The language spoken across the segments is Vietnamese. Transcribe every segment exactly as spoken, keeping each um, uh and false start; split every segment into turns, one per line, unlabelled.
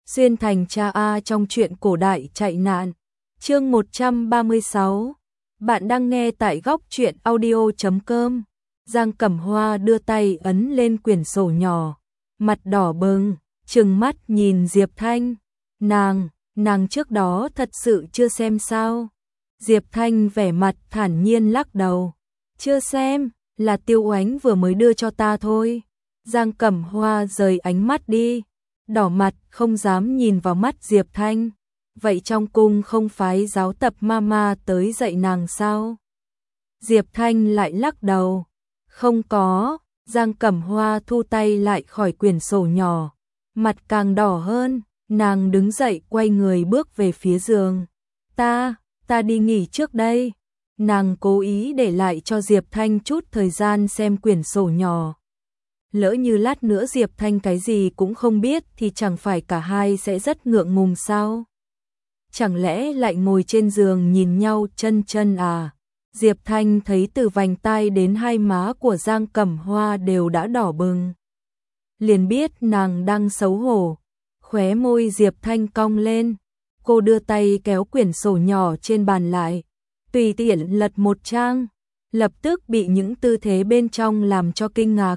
Xuyên thành cha A trong truyện cổ đại chạy nạn. Chương một trăm ba mươi sáu. Bạn đang nghe tại góc truyện audio chấm com. Giang Cẩm Hoa đưa tay ấn lên quyển sổ nhỏ, mặt đỏ bừng, trừng mắt nhìn Diệp Thanh. Nàng, nàng trước đó thật sự chưa xem sao? Diệp Thanh vẻ mặt thản nhiên lắc đầu. Chưa xem, là Tiêu Oánh vừa mới đưa cho ta thôi. Giang Cẩm Hoa rời ánh mắt đi, đỏ mặt không dám nhìn vào mắt Diệp Thanh. Vậy trong cung không phái giáo tập mama tới dạy nàng sao? Diệp Thanh lại lắc đầu. Không có. Giang Cẩm Hoa thu tay lại khỏi quyển sổ nhỏ, mặt càng đỏ hơn. Nàng đứng dậy quay người bước về phía giường. Ta, ta đi nghỉ trước đây. Nàng cố ý để lại cho Diệp Thanh chút thời gian xem quyển sổ nhỏ. Lỡ như lát nữa Diệp Thanh cái gì cũng không biết thì chẳng phải cả hai sẽ rất ngượng ngùng sao? Chẳng lẽ lại ngồi trên giường nhìn nhau chân chân à? Diệp Thanh thấy từ vành tai đến hai má của Giang Cẩm Hoa đều đã đỏ bừng. Liền biết nàng đang xấu hổ. Khóe môi Diệp Thanh cong lên. Cô đưa tay kéo quyển sổ nhỏ trên bàn lại, tùy tiện lật một trang, lập tức bị những tư thế bên trong làm cho kinh ngạc.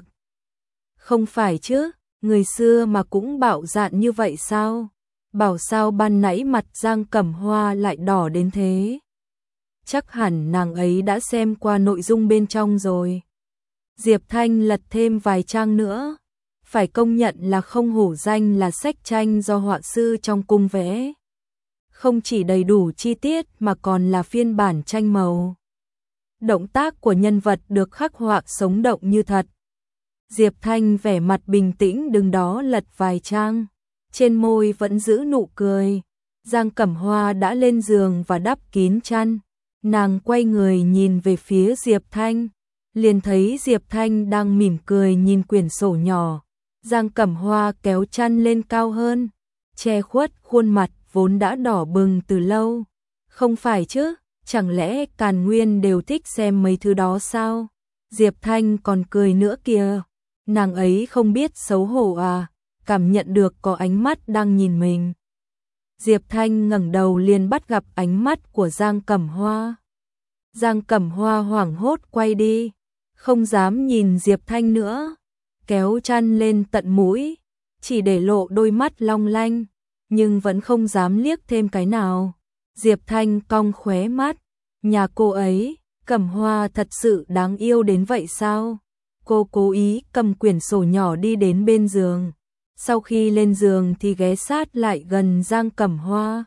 Không phải chứ, người xưa mà cũng bạo dạn như vậy sao? Bảo sao ban nãy mặt Giang Cẩm Hoa lại đỏ đến thế? Chắc hẳn nàng ấy đã xem qua nội dung bên trong rồi. Diệp Thanh lật thêm vài trang nữa. Phải công nhận là không hổ danh là sách tranh do họa sư trong cung vẽ. Không chỉ đầy đủ chi tiết mà còn là phiên bản tranh màu. Động tác của nhân vật được khắc họa sống động như thật. Diệp Thanh vẻ mặt bình tĩnh đứng đó lật vài trang, trên môi vẫn giữ nụ cười. Giang Cẩm Hoa đã lên giường và đắp kín chăn. Nàng quay người nhìn về phía Diệp Thanh, liền thấy Diệp Thanh đang mỉm cười nhìn quyển sổ nhỏ. Giang Cẩm Hoa kéo chăn lên cao hơn, che khuất khuôn mặt vốn đã đỏ bừng từ lâu. Không phải chứ, chẳng lẽ Càn Nguyên đều thích xem mấy thứ đó sao? Diệp Thanh còn cười nữa kìa. Nàng ấy không biết xấu hổ à, cảm nhận được có ánh mắt đang nhìn mình. Diệp Thanh ngẩng đầu liền bắt gặp ánh mắt của Giang Cẩm Hoa. Giang Cẩm Hoa hoảng hốt quay đi, không dám nhìn Diệp Thanh nữa, kéo chăn lên tận mũi, chỉ để lộ đôi mắt long lanh, nhưng vẫn không dám liếc thêm cái nào. Diệp Thanh cong khóe mắt, nhà cô ấy, Cẩm Hoa thật sự đáng yêu đến vậy sao? Cô cố ý cầm quyển sổ nhỏ đi đến bên giường. Sau khi lên giường thì ghé sát lại gần Giang Cẩm Hoa.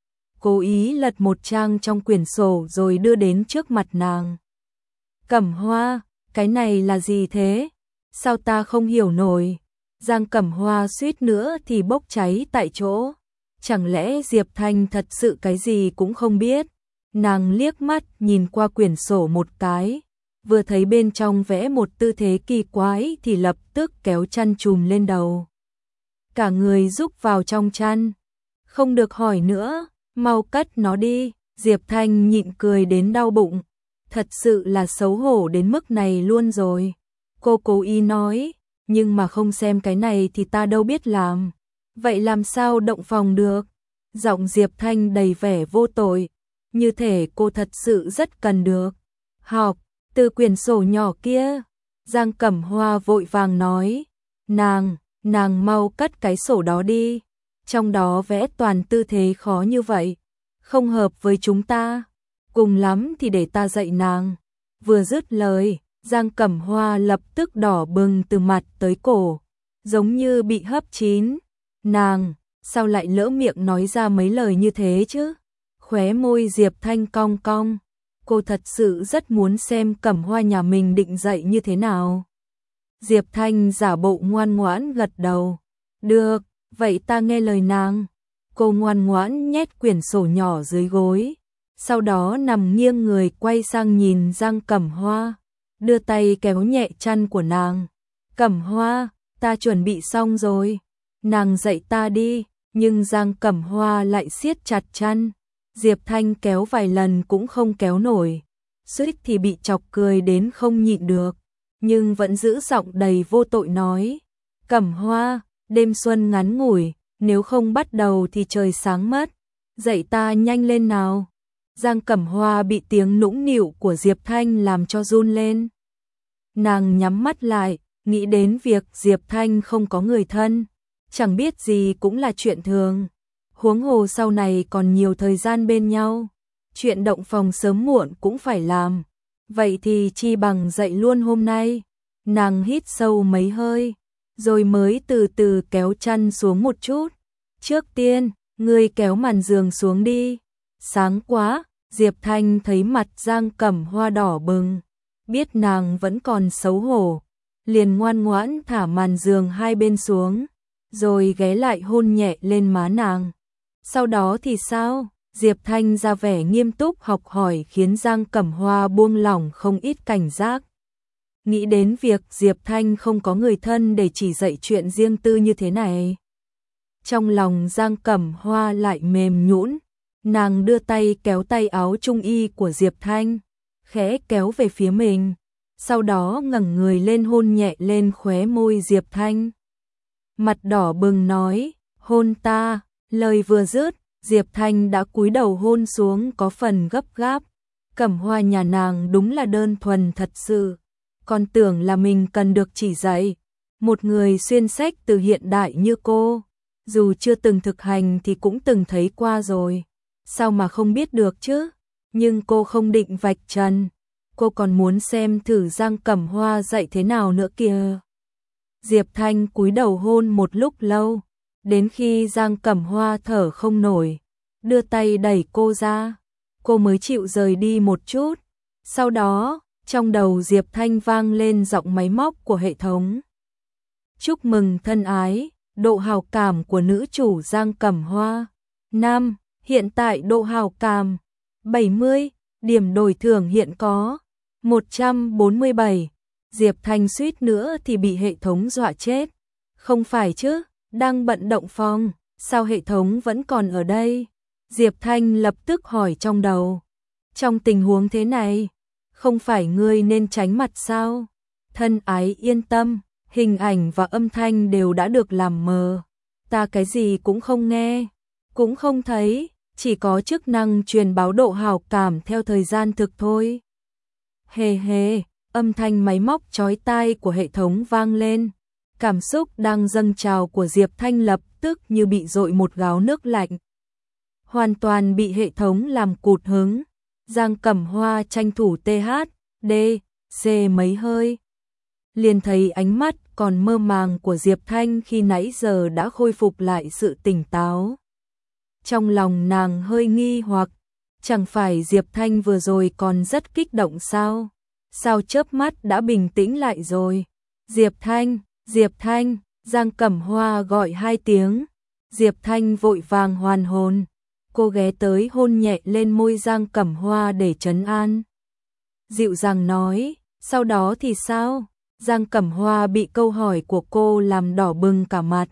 Cố ý lật một trang trong quyển sổ rồi đưa đến trước mặt nàng. Cẩm Hoa, cái này là gì thế? Sao ta không hiểu nổi? Giang Cẩm Hoa suýt nữa thì bốc cháy tại chỗ. Chẳng lẽ Diệp Thanh thật sự cái gì cũng không biết? Nàng liếc mắt nhìn qua quyển sổ một cái, vừa thấy bên trong vẽ một tư thế kỳ quái thì lập tức kéo chăn trùm lên đầu. Cả người rúc vào trong chăn. Không được hỏi nữa, mau cất nó đi. Diệp Thanh nhịn cười đến đau bụng. Thật sự là xấu hổ đến mức này luôn rồi. Cô cố ý nói, nhưng mà không xem cái này thì ta đâu biết làm. Vậy làm sao động phòng được? Giọng Diệp Thanh đầy vẻ vô tội, như thể cô thật sự rất cần được. Học, từ quyển sổ nhỏ kia. Giang Cẩm Hoa vội vàng nói. Nàng, nàng mau cất cái sổ đó đi. Trong đó vẽ toàn tư thế khó như vậy, không hợp với chúng ta. Cùng lắm thì để ta dạy nàng. Vừa dứt lời, Giang Cẩm Hoa lập tức đỏ bừng từ mặt tới cổ, giống như bị hấp chín. Nàng, sao lại lỡ miệng nói ra mấy lời như thế chứ? Khóe môi Diệp Thanh cong cong. Cô thật sự rất muốn xem Cẩm Hoa nhà mình định dạy như thế nào. Diệp Thanh giả bộ ngoan ngoãn gật đầu. Được, vậy ta nghe lời nàng. Cô ngoan ngoãn nhét quyển sổ nhỏ dưới gối, sau đó nằm nghiêng người quay sang nhìn Giang Cẩm Hoa, đưa tay kéo nhẹ chăn của nàng. Cẩm Hoa, ta chuẩn bị xong rồi. Nàng dạy ta đi, nhưng Giang Cẩm Hoa lại siết chặt chăn. Diệp Thanh kéo vài lần cũng không kéo nổi, suýt thì bị chọc cười đến không nhịn được, nhưng vẫn giữ giọng đầy vô tội nói. Cẩm Hoa, đêm xuân ngắn ngủi, nếu không bắt đầu thì trời sáng mất, dậy ta nhanh lên nào. Giang Cẩm Hoa bị tiếng nũng nịu của Diệp Thanh làm cho run lên. Nàng nhắm mắt lại, nghĩ đến việc Diệp Thanh không có người thân, chẳng biết gì cũng là chuyện thường. Huống hồ sau này còn nhiều thời gian bên nhau, chuyện động phòng sớm muộn cũng phải làm. Vậy thì chi bằng dậy luôn hôm nay. Nàng hít sâu mấy hơi, rồi mới từ từ kéo chăn xuống một chút. Trước tiên, ngươi kéo màn giường xuống đi. Sáng quá, Diệp Thanh thấy mặt Giang Cẩm Hoa đỏ bừng, biết nàng vẫn còn xấu hổ, liền ngoan ngoãn thả màn giường hai bên xuống, rồi ghé lại hôn nhẹ lên má nàng. Sau đó thì sao? Diệp Thanh ra vẻ nghiêm túc học hỏi khiến Giang Cẩm Hoa buông lỏng không ít cảnh giác. Nghĩ đến việc Diệp Thanh không có người thân để chỉ dạy chuyện riêng tư như thế này, trong lòng Giang Cẩm Hoa lại mềm nhũn. Nàng đưa tay kéo tay áo trung y của Diệp Thanh, khẽ kéo về phía mình, sau đó ngẩng người lên hôn nhẹ lên khóe môi Diệp Thanh. Mặt đỏ bừng nói, hôn ta. Lời vừa dứt, Diệp Thanh đã cúi đầu hôn xuống có phần gấp gáp. Cẩm Hoa nhà nàng đúng là đơn thuần thật sự, còn tưởng là mình cần được chỉ dạy. Một người xuyên sách từ hiện đại như cô, dù chưa từng thực hành thì cũng từng thấy qua rồi, sao mà không biết được chứ? Nhưng cô không định vạch trần, cô còn muốn xem thử Giang Cẩm Hoa dạy thế nào nữa kìa. Diệp Thanh cúi đầu hôn một lúc lâu, đến khi Giang Cẩm Hoa thở không nổi, đưa tay đẩy cô ra, cô mới chịu rời đi một chút. Sau đó, trong đầu Diệp Thanh vang lên giọng máy móc của hệ thống. Chúc mừng thân ái, độ hào cảm của nữ chủ Giang Cẩm Hoa. Nam, hiện tại độ hào cảm bảy mươi, điểm đổi thưởng hiện có một trăm bốn mươi bảy. Diệp Thanh suýt nữa thì bị hệ thống dọa chết. Không phải chứ, đang bận động phòng, sao hệ thống vẫn còn ở đây? Diệp Thanh lập tức hỏi trong đầu. Trong tình huống thế này, không phải ngươi nên tránh mặt sao? Thân ái yên tâm, hình ảnh và âm thanh đều đã được làm mờ. Ta cái gì cũng không nghe, cũng không thấy, chỉ có chức năng truyền báo độ hào cảm theo thời gian thực thôi. Hề hề, âm thanh máy móc chói tai của hệ thống vang lên. Cảm xúc đang dâng trào của Diệp Thanh lập tức như bị dội một gáo nước lạnh. Hoàn toàn bị hệ thống làm cụt hứng. Giang Cẩm Hoa tranh thủ tê hát, đê, xê mấy hơi. Liền thấy ánh mắt còn mơ màng của Diệp Thanh khi nãy giờ đã khôi phục lại sự tỉnh táo. Trong lòng nàng hơi nghi hoặc, chẳng phải Diệp Thanh vừa rồi còn rất kích động sao? Sao chớp mắt đã bình tĩnh lại rồi? Diệp Thanh, Diệp Thanh, Giang Cẩm Hoa gọi hai tiếng. Diệp Thanh vội vàng hoàn hồn. Cô ghé tới hôn nhẹ lên môi Giang Cẩm Hoa để trấn an. Dịu dàng nói, sau đó thì sao? Giang Cẩm Hoa bị câu hỏi của cô làm đỏ bừng cả mặt.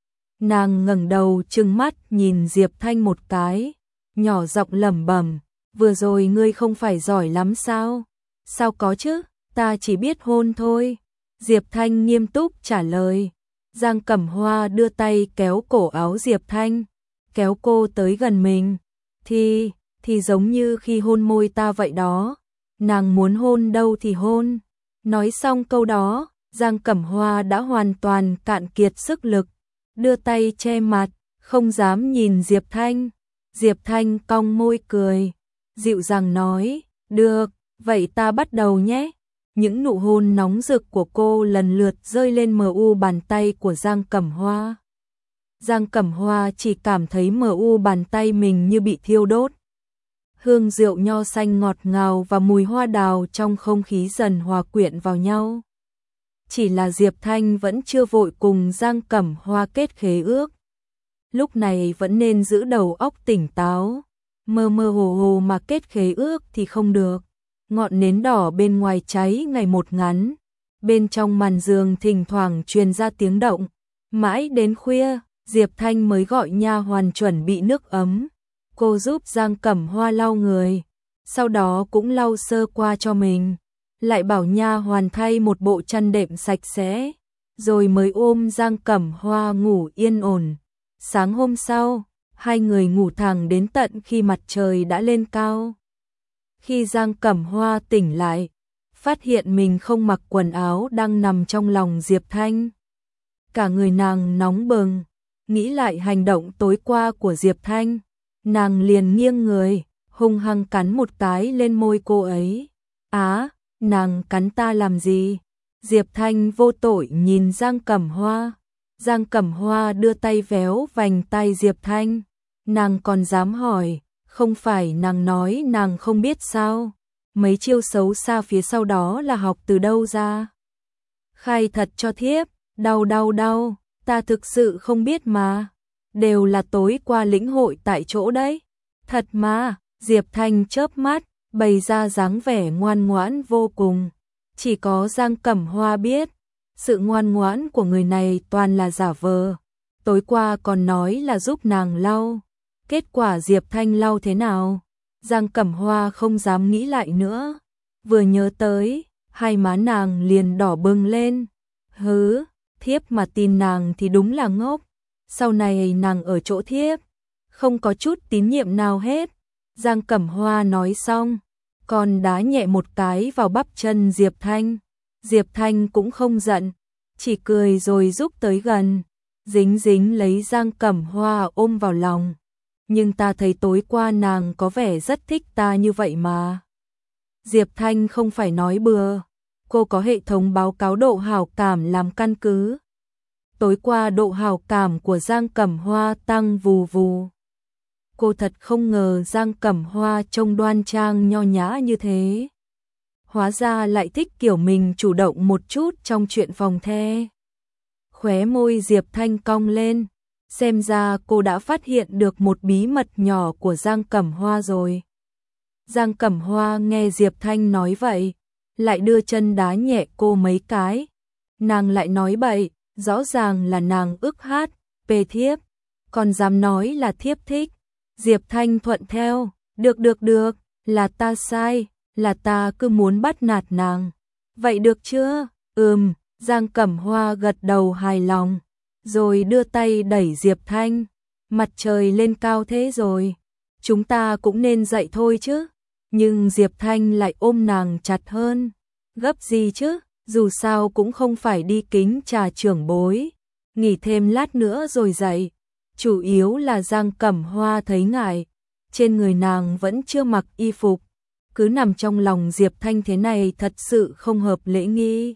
Nàng ngẩng đầu trừng mắt nhìn Diệp Thanh một cái, nhỏ giọng lẩm bẩm, vừa rồi ngươi không phải giỏi lắm sao? Sao có chứ, ta chỉ biết hôn thôi. Diệp Thanh nghiêm túc trả lời. Giang Cẩm Hoa đưa tay kéo cổ áo Diệp Thanh, kéo cô tới gần mình. Thì, thì giống như khi hôn môi ta vậy đó. Nàng muốn hôn đâu thì hôn. Nói xong câu đó, Giang Cẩm Hoa đã hoàn toàn cạn kiệt sức lực, đưa tay che mặt, không dám nhìn Diệp Thanh. Diệp Thanh cong môi cười, dịu dàng nói, được, vậy ta bắt đầu nhé. Những nụ hôn nóng rực của cô lần lượt rơi lên mờ u bàn tay của Giang Cẩm Hoa. Giang Cẩm Hoa chỉ cảm thấy mờ u bàn tay mình như bị thiêu đốt. Hương rượu nho xanh ngọt ngào và mùi hoa đào trong không khí dần hòa quyện vào nhau. Chỉ là Diệp Thanh vẫn chưa vội cùng Giang Cẩm Hoa kết khế ước. Lúc này vẫn nên giữ đầu óc tỉnh táo. Mơ mơ hồ hồ mà kết khế ước thì không được. Ngọn nến đỏ bên ngoài cháy ngày một ngắn. Bên trong màn giường thỉnh thoảng truyền ra tiếng động. Mãi đến khuya, Diệp Thanh mới gọi nha hoàn chuẩn bị nước ấm. Cô giúp Giang Cẩm Hoa lau người, sau đó cũng lau sơ qua cho mình, lại bảo nha hoàn thay một bộ chăn đệm sạch sẽ, rồi mới ôm Giang Cẩm Hoa ngủ yên ổn. Sáng hôm sau, hai người ngủ thẳng đến tận khi mặt trời đã lên cao. Khi Giang Cẩm Hoa tỉnh lại, phát hiện mình không mặc quần áo đang nằm trong lòng Diệp Thanh. Cả người nàng nóng bừng, nghĩ lại hành động tối qua của Diệp Thanh, nàng liền nghiêng người, hung hăng cắn một cái lên môi cô ấy. Á, nàng cắn ta làm gì? Diệp Thanh vô tội nhìn Giang Cẩm Hoa. Giang Cẩm Hoa đưa tay véo vành tay Diệp Thanh. Nàng còn dám hỏi, không phải nàng nói nàng không biết sao? Mấy chiêu xấu xa phía sau đó là học từ đâu ra? Khai thật cho thiếp, đau đau đau, ta thực sự không biết mà. Đều là tối qua lĩnh hội tại chỗ đấy. Thật mà, Diệp Thanh chớp mắt, bày ra dáng vẻ ngoan ngoãn vô cùng. Chỉ có Giang Cẩm Hoa biết, sự ngoan ngoãn của người này toàn là giả vờ. Tối qua còn nói là giúp nàng lau. Kết quả Diệp Thanh lau thế nào? Giang Cẩm Hoa không dám nghĩ lại nữa. Vừa nhớ tới, hai má nàng liền đỏ bừng lên. Hứ, thiếp mà tin nàng thì đúng là ngốc. Sau này nàng ở chỗ thiếp, không có chút tín nhiệm nào hết. Giang Cẩm Hoa nói xong, còn đá nhẹ một cái vào bắp chân Diệp Thanh. Diệp Thanh cũng không giận, chỉ cười rồi rúc tới gần, dính dính lấy Giang Cẩm Hoa ôm vào lòng. Nhưng ta thấy tối qua nàng có vẻ rất thích ta như vậy mà. Diệp Thanh không phải nói bừa, cô có hệ thống báo cáo độ hảo cảm làm căn cứ. Tối qua độ hảo cảm của Giang Cẩm Hoa tăng vù vù. Cô thật không ngờ Giang Cẩm Hoa trông đoan trang nho nhã như thế. Hóa ra lại thích kiểu mình chủ động một chút trong chuyện phòng the. Khóe môi Diệp Thanh cong lên, xem ra cô đã phát hiện được một bí mật nhỏ của Giang Cẩm Hoa rồi. Giang Cẩm Hoa nghe Diệp Thanh nói vậy, lại đưa chân đá nhẹ cô mấy cái. Nàng lại nói bậy, rõ ràng là nàng ức hát, pê thiếp, còn dám nói là thiếp thích. Diệp Thanh thuận theo, được được được, là ta sai, là ta cứ muốn bắt nạt nàng. Vậy được chưa? Ừm, Giang Cẩm Hoa gật đầu hài lòng, rồi đưa tay đẩy Diệp Thanh. Mặt trời lên cao thế rồi, chúng ta cũng nên dậy thôi chứ. Nhưng Diệp Thanh lại ôm nàng chặt hơn. Gấp gì chứ, dù sao cũng không phải đi kính trà trưởng bối. Nghỉ thêm lát nữa rồi dậy. Chủ yếu là Giang Cẩm Hoa thấy ngại, trên người nàng vẫn chưa mặc y phục, cứ nằm trong lòng Diệp Thanh thế này thật sự không hợp lễ nghi.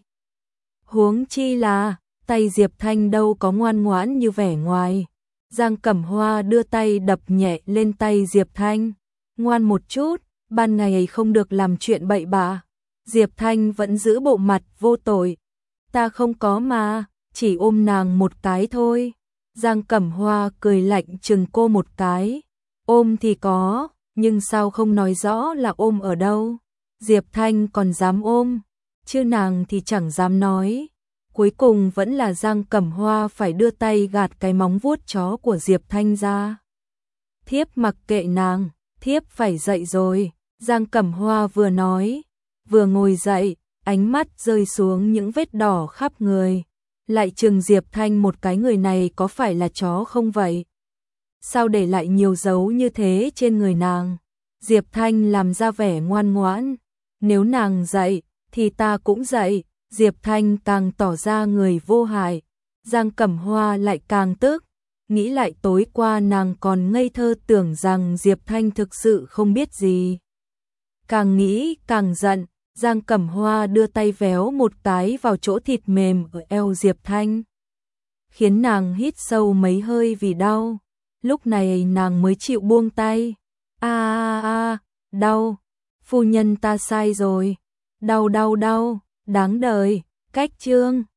Huống chi là, tay Diệp Thanh đâu có ngoan ngoãn như vẻ ngoài. Giang Cẩm Hoa đưa tay đập nhẹ lên tay Diệp Thanh. Ngoan một chút, ban ngày không được làm chuyện bậy bạ. Diệp Thanh vẫn giữ bộ mặt vô tội. Ta không có mà, chỉ ôm nàng một cái thôi. Giang Cẩm Hoa cười lạnh chừng cô một cái. Ôm thì có, nhưng sao không nói rõ là ôm ở đâu? Diệp Thanh còn dám ôm, chứ nàng thì chẳng dám nói. Cuối cùng vẫn là Giang Cẩm Hoa phải đưa tay gạt cái móng vuốt chó của Diệp Thanh ra. Thiếp mặc kệ nàng, thiếp phải dậy rồi. Giang Cẩm Hoa vừa nói, vừa ngồi dậy, ánh mắt rơi xuống những vết đỏ khắp người. Lại chừng Diệp Thanh một cái, người này có phải là chó không vậy? Sao để lại nhiều dấu như thế trên người nàng? Diệp Thanh làm ra vẻ ngoan ngoãn. Nếu nàng dậy, thì ta cũng dậy. Diệp Thanh càng tỏ ra người vô hại. Giang Cẩm Hoa lại càng tức. Nghĩ lại tối qua nàng còn ngây thơ tưởng rằng Diệp Thanh thực sự không biết gì. Càng nghĩ càng giận. Giang Cẩm Hoa đưa tay véo một cái vào chỗ thịt mềm ở eo Diệp Thanh, khiến nàng hít sâu mấy hơi vì đau. Lúc này nàng mới chịu buông tay. A a a, đau, phu nhân ta sai rồi. Đau đau đau, đáng đời. Cách chương